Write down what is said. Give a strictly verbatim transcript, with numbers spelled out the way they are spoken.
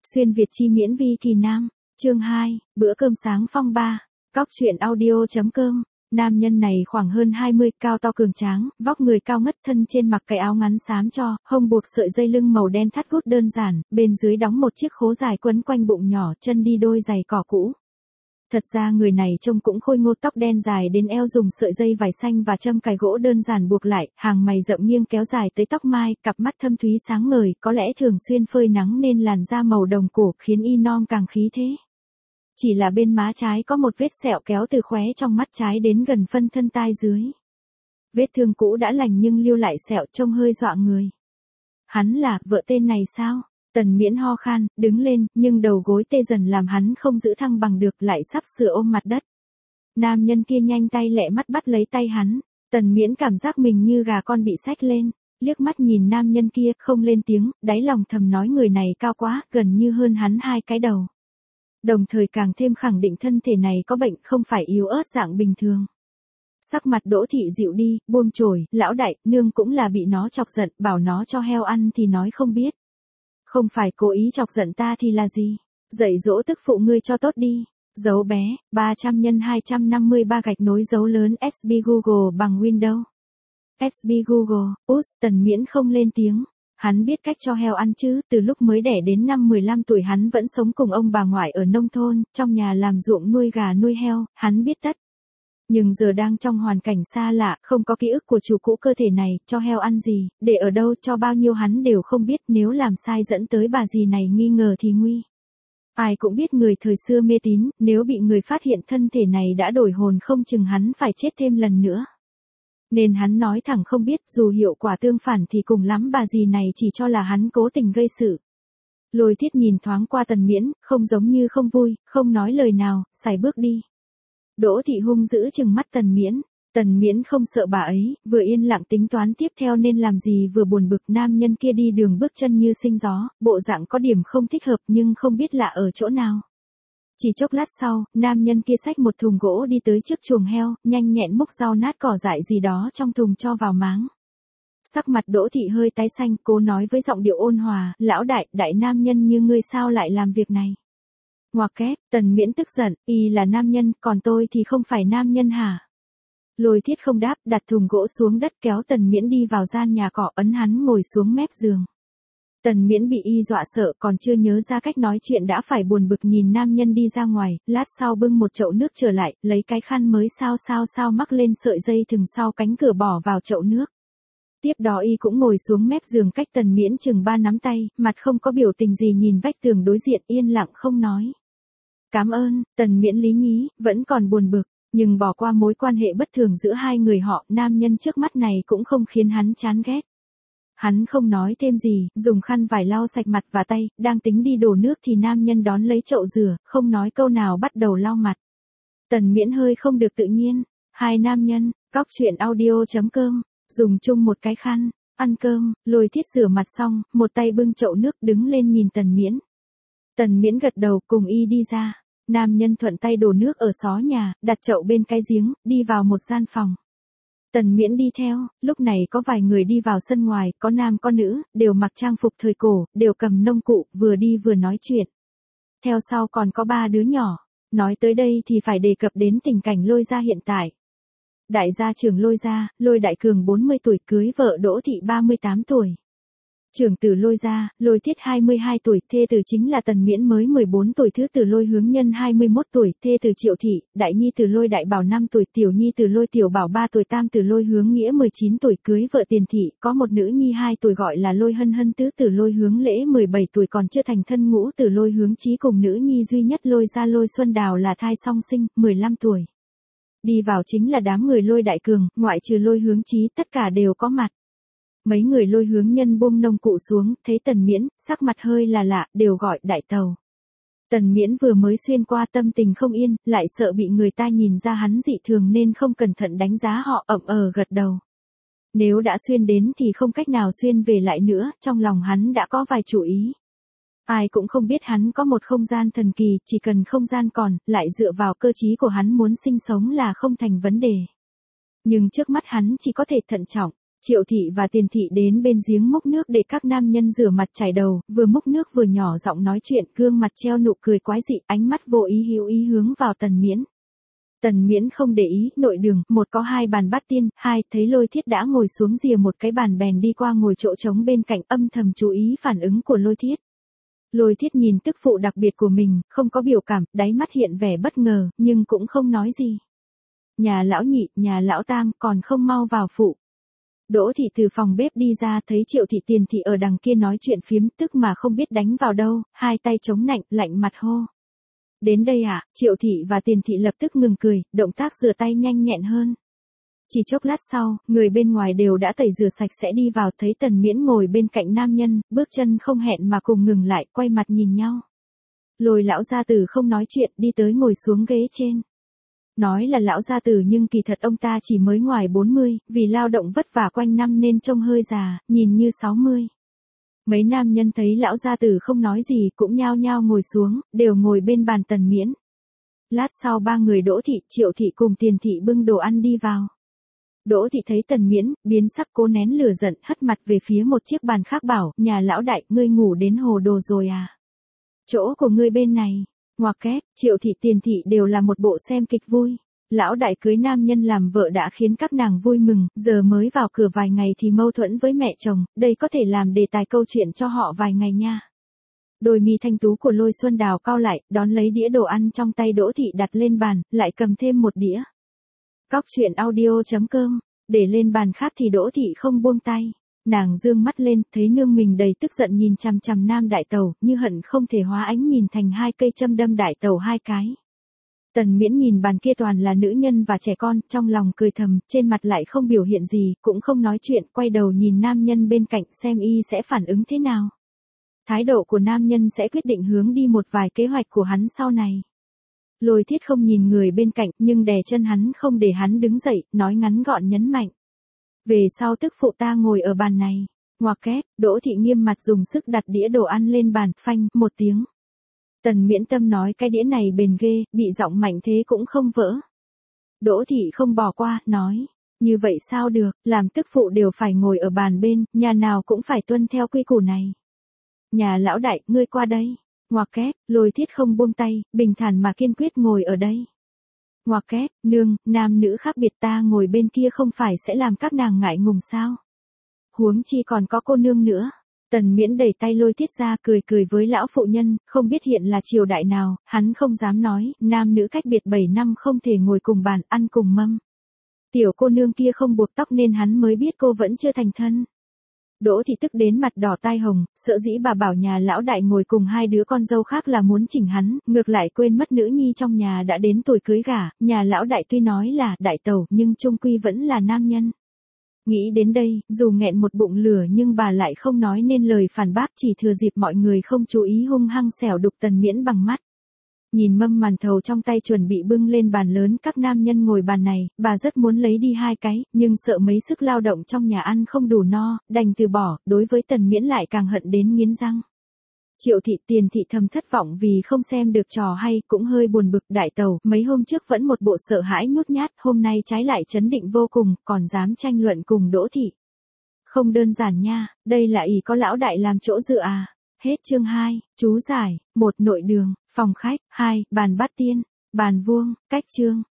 Xuyên Việt chi miễn vi kỳ nam. Chương hai, bữa cơm sáng phong ba. Cóc truyện audio.com. Nam nhân này khoảng hơn hai mươi, cao to cường tráng, vóc người cao ngất, thân trên mặc cái áo ngắn xám cho, hông buộc sợi dây lưng màu đen thắt gút đơn giản, bên dưới đóng một chiếc khố dài quấn quanh bụng nhỏ, chân đi đôi giày cỏ cũ. Thật ra người này trông cũng khôi ngô, tóc đen dài đến eo, dùng sợi dây vải xanh và châm cài gỗ đơn giản buộc lại, hàng mày rậm nghiêng kéo dài tới tóc mai, cặp mắt thâm thúy sáng ngời, có lẽ thường xuyên phơi nắng nên làn da màu đồng cổ, khiến y non càng khí thế. Chỉ là bên má trái có một vết sẹo kéo từ khóe trong mắt trái đến gần phân thân tai dưới. Vết thương cũ đã lành nhưng lưu lại sẹo, trông hơi dọa người. Hắn là vợ tên này sao? Tần Miễn ho khan, đứng lên, nhưng đầu gối tê dần làm hắn không giữ thăng bằng được, lại sắp sửa ôm mặt đất. Nam nhân kia nhanh tay lẹ mắt bắt lấy tay hắn. Tần Miễn cảm giác mình như gà con bị xách lên, liếc mắt nhìn nam nhân kia, không lên tiếng, đáy lòng thầm nói người này cao quá, gần như hơn hắn hai cái đầu. Đồng thời càng thêm khẳng định thân thể này có bệnh, không phải yếu ớt dạng bình thường. Sắc mặt Đỗ Thị dịu đi, buông chổi, lão đại, nương cũng là bị nó chọc giận, bảo nó cho heo ăn thì nói không biết. Không phải cố ý chọc giận ta thì là gì? Dạy dỗ tức phụ ngươi cho tốt đi. Dấu bé, ba trăm nhân hai trăm năm mươi ba gạch nối dấu lớn ét bê Google bằng Windows. ét bê Google, út, Tần Miễn không lên tiếng. Hắn biết cách cho heo ăn chứ, từ lúc mới đẻ đến năm mười lăm tuổi hắn vẫn sống cùng ông bà ngoại ở nông thôn, trong nhà làm ruộng nuôi gà nuôi heo, hắn biết tất. Nhưng giờ đang trong hoàn cảnh xa lạ, không có ký ức của chủ cũ cơ thể này, cho heo ăn gì, để ở đâu, cho bao nhiêu hắn đều không biết, nếu làm sai dẫn tới bà dì này nghi ngờ thì nguy. Ai cũng biết người thời xưa mê tín, nếu bị người phát hiện thân thể này đã đổi hồn không chừng hắn phải chết thêm lần nữa. Nên hắn nói thẳng không biết, dù hiệu quả tương phản thì cùng lắm bà dì này chỉ cho là hắn cố tình gây sự. Lôi Thiết nhìn thoáng qua Tần Miễn, không giống như không vui, không nói lời nào, sải bước đi. Đỗ Thị hung dữ trừng mắt Tần Miễn. Tần Miễn không sợ bà ấy, vừa yên lặng tính toán tiếp theo nên làm gì vừa buồn bực. Nam nhân kia đi đường bước chân như sinh gió, bộ dạng có điểm không thích hợp nhưng không biết lạ ở chỗ nào. Chỉ chốc lát sau, nam nhân kia xách một thùng gỗ đi tới trước chuồng heo, nhanh nhẹn múc rau nát cỏ dại gì đó trong thùng cho vào máng. Sắc mặt Đỗ Thị hơi tái xanh, cố nói với giọng điệu ôn hòa, lão đại, đại nam nhân như ngươi sao lại làm việc này? Ngoặc kép, Tần Miễn tức giận, y là nam nhân, còn tôi thì không phải nam nhân hả? Lôi Thiết không đáp, đặt thùng gỗ xuống đất kéo Tần Miễn đi vào gian nhà cỏ, ấn hắn ngồi xuống mép giường. Tần Miễn bị y dọa sợ, còn chưa nhớ ra cách nói chuyện đã phải buồn bực nhìn nam nhân đi ra ngoài, lát sau bưng một chậu nước trở lại, lấy cái khăn mới sao sao sao mắc lên sợi dây thừng sau cánh cửa bỏ vào chậu nước. Tiếp đó y cũng ngồi xuống mép giường cách Tần Miễn chừng ba nắm tay, mặt không có biểu tình gì nhìn vách tường đối diện yên lặng không nói. Cảm ơn, Tần Miễn lý nhí, vẫn còn buồn bực, nhưng bỏ qua mối quan hệ bất thường giữa hai người họ, nam nhân trước mắt này cũng không khiến hắn chán ghét. Hắn không nói thêm gì, dùng khăn vải lau sạch mặt và tay, đang tính đi đổ nước thì nam nhân đón lấy chậu rửa, không nói câu nào bắt đầu lau mặt. Tần Miễn hơi không được tự nhiên, hai nam nhân, cóc truyện audio.com, dùng chung một cái khăn, ăn cơm, Lôi Thiết rửa mặt xong, một tay bưng chậu nước đứng lên nhìn Tần Miễn. Tần Miễn gật đầu cùng y đi ra, nam nhân thuận tay đổ nước ở xó nhà, đặt chậu bên cái giếng, đi vào một gian phòng. Tần Miễn đi theo, lúc này có vài người đi vào sân ngoài, có nam có nữ, đều mặc trang phục thời cổ, đều cầm nông cụ, vừa đi vừa nói chuyện. Theo sau còn có ba đứa nhỏ, nói tới đây thì phải đề cập đến tình cảnh Lôi gia hiện tại. Đại gia trưởng Lôi gia, Lôi Đại Cường bốn mươi tuổi cưới vợ Đỗ Thị ba mươi tám tuổi. Trưởng tử Lôi gia, Lôi Thiết hai mươi hai tuổi, thê tử chính là Tần Miễn mới mười bốn tuổi, thứ tử Lôi Hướng Nhân hai mươi mốt tuổi, thê tử Triệu Thị, đại nhi tử Lôi Đại Bảo năm tuổi, tiểu nhi tử Lôi Tiểu Bảo ba tuổi, tam tử Lôi Hướng Nghĩa mười chín tuổi, cưới vợ Tiền Thị, có một nữ nhi hai tuổi gọi là Lôi Hân Hân, tứ tử Lôi Hướng Lễ mười bảy tuổi còn chưa thành thân, ngũ tử Lôi Hướng Chí cùng nữ nhi duy nhất Lôi gia Lôi Xuân Đào là thai song sinh, mười lăm tuổi. Đi vào chính là đám người Lôi Đại Cường, ngoại trừ Lôi Hướng Chí tất cả đều có mặt. Mấy người Lôi Hướng Nhân buông nông cụ xuống, thấy Tần Miễn, sắc mặt hơi là lạ, đều gọi đại tàu. Tần Miễn vừa mới xuyên qua tâm tình không yên, lại sợ bị người ta nhìn ra hắn dị thường nên không cẩn thận đánh giá họ, ậm ờ gật đầu. Nếu đã xuyên đến thì không cách nào xuyên về lại nữa, trong lòng hắn đã có vài chủ ý. Ai cũng không biết hắn có một không gian thần kỳ, chỉ cần không gian còn, lại dựa vào cơ trí của hắn muốn sinh sống là không thành vấn đề. Nhưng trước mắt hắn chỉ có thể thận trọng. Triệu thị và Tiền thị đến bên giếng múc nước để các nam nhân rửa mặt chải đầu, vừa múc nước vừa nhỏ giọng nói chuyện, gương mặt treo nụ cười quái dị, ánh mắt vô ý hữu ý hướng vào Tần Miễn. Tần Miễn không để ý, nội đường, một có hai bàn bát tiên, hai, thấy Lôi Thiết đã ngồi xuống rìa một cái bàn bèn đi qua ngồi chỗ trống bên cạnh, âm thầm chú ý phản ứng của Lôi Thiết. Lôi Thiết nhìn tức phụ đặc biệt của mình, không có biểu cảm, đáy mắt hiện vẻ bất ngờ, nhưng cũng không nói gì. Nhà lão nhị, nhà lão tam, còn không mau vào phụ. Đỗ thị từ phòng bếp đi ra thấy Triệu thị Tiền thị ở đằng kia nói chuyện phiếm, tức mà không biết đánh vào đâu, hai tay chống nạnh, lạnh mặt hô. Đến đây ạ, à? Triệu thị và Tiền thị lập tức ngừng cười, động tác rửa tay nhanh nhẹn hơn. Chỉ chốc lát sau, người bên ngoài đều đã tẩy rửa sạch sẽ đi vào, thấy Tần Miễn ngồi bên cạnh nam nhân, bước chân không hẹn mà cùng ngừng lại, quay mặt nhìn nhau. Lôi lão gia tử không nói chuyện, đi tới ngồi xuống ghế trên. Nói là lão gia tử nhưng kỳ thật ông ta chỉ mới ngoài bốn mươi, vì lao động vất vả quanh năm nên trông hơi già, nhìn như sáu mươi. Mấy nam nhân thấy lão gia tử không nói gì cũng nhao nhao ngồi xuống, đều ngồi bên bàn Tần Miễn. Lát sau ba người Đỗ thị, Triệu thị cùng Tiền thị bưng đồ ăn đi vào. Đỗ thị thấy Tần Miễn, biến sắc cố nén lửa giận, hất mặt về phía một chiếc bàn khác bảo, nhà lão đại, ngươi ngủ đến hồ đồ rồi à? Chỗ của ngươi bên này. Ngoặc kép, Triệu thị Tiền thị đều là một bộ xem kịch vui. Lão đại cưới nam nhân làm vợ đã khiến các nàng vui mừng, giờ mới vào cửa vài ngày thì mâu thuẫn với mẹ chồng, đây có thể làm đề tài câu chuyện cho họ vài ngày nha. Đôi mi thanh tú của Lôi Xuân Đào cau lại, đón lấy đĩa đồ ăn trong tay Đỗ thị đặt lên bàn, lại cầm thêm một đĩa. Cóc truyện audio chấm com, để lên bàn khác thì Đỗ thị không buông tay. Nàng dương mắt lên, thấy nương mình đầy tức giận nhìn chằm chằm nam đại tẩu, như hận không thể hóa ánh nhìn thành hai cây châm đâm đại tẩu hai cái. Tần Miễn nhìn bàn kia toàn là nữ nhân và trẻ con, trong lòng cười thầm, trên mặt lại không biểu hiện gì, cũng không nói chuyện, quay đầu nhìn nam nhân bên cạnh xem y sẽ phản ứng thế nào. Thái độ của nam nhân sẽ quyết định hướng đi một vài kế hoạch của hắn sau này. Lôi Thiết không nhìn người bên cạnh, nhưng đè chân hắn không để hắn đứng dậy, nói ngắn gọn nhấn mạnh. Về sau tức phụ ta ngồi ở bàn này. Ngoặc kép, Đỗ thị nghiêm mặt dùng sức đặt đĩa đồ ăn lên bàn, phanh, một tiếng. Tần Miễn tâm nói cái đĩa này bền ghê, bị giọng mạnh thế cũng không vỡ. Đỗ thị không bỏ qua, nói. Như vậy sao được, làm tức phụ đều phải ngồi ở bàn bên, nhà nào cũng phải tuân theo quy củ này. Nhà lão đại, ngươi qua đây. Ngoặc kép, Lôi Thiết không buông tay, bình thản mà kiên quyết ngồi ở đây. Ngoặc kép, nương, nam nữ khác biệt ta ngồi bên kia không phải sẽ làm các nàng ngại ngùng sao? Huống chi còn có cô nương nữa. Tần Miễn đẩy tay Lôi Thiết ra cười cười với lão phụ nhân, không biết hiện là triều đại nào, hắn không dám nói, nam nữ cách biệt bảy năm không thể ngồi cùng bàn ăn cùng mâm. Tiểu cô nương kia không buộc tóc nên hắn mới biết cô vẫn chưa thành thân. Đỗ thị tức đến mặt đỏ tai hồng, sợ dĩ bà bảo nhà lão đại ngồi cùng hai đứa con dâu khác là muốn chỉnh hắn, ngược lại quên mất nữ nhi trong nhà đã đến tuổi cưới gả, nhà lão đại tuy nói là đại tẩu nhưng chung quy vẫn là nam nhân. Nghĩ đến đây, dù nghẹn một bụng lửa nhưng bà lại không nói nên lời phản bác, chỉ thừa dịp mọi người không chú ý hung hăng xẻo đục Tần Miễn bằng mắt. Nhìn mâm màn thầu trong tay chuẩn bị bưng lên bàn lớn, các nam nhân ngồi bàn này, bà rất muốn lấy đi hai cái, nhưng sợ mấy sức lao động trong nhà ăn không đủ no, đành từ bỏ, đối với Tần Miễn lại càng hận đến nghiến răng. Triệu thị Tiền thị thầm thất vọng vì không xem được trò hay, cũng hơi buồn bực, đại tẩu, mấy hôm trước vẫn một bộ sợ hãi nhút nhát, hôm nay trái lại trấn định vô cùng, còn dám tranh luận cùng Đỗ thị. Không đơn giản nha, đây là ý có lão đại làm chỗ dựa à. Hết chương hai, chú giải, một nội đường, phòng khách, hai, bàn bát tiên, bàn vuông, cách chương.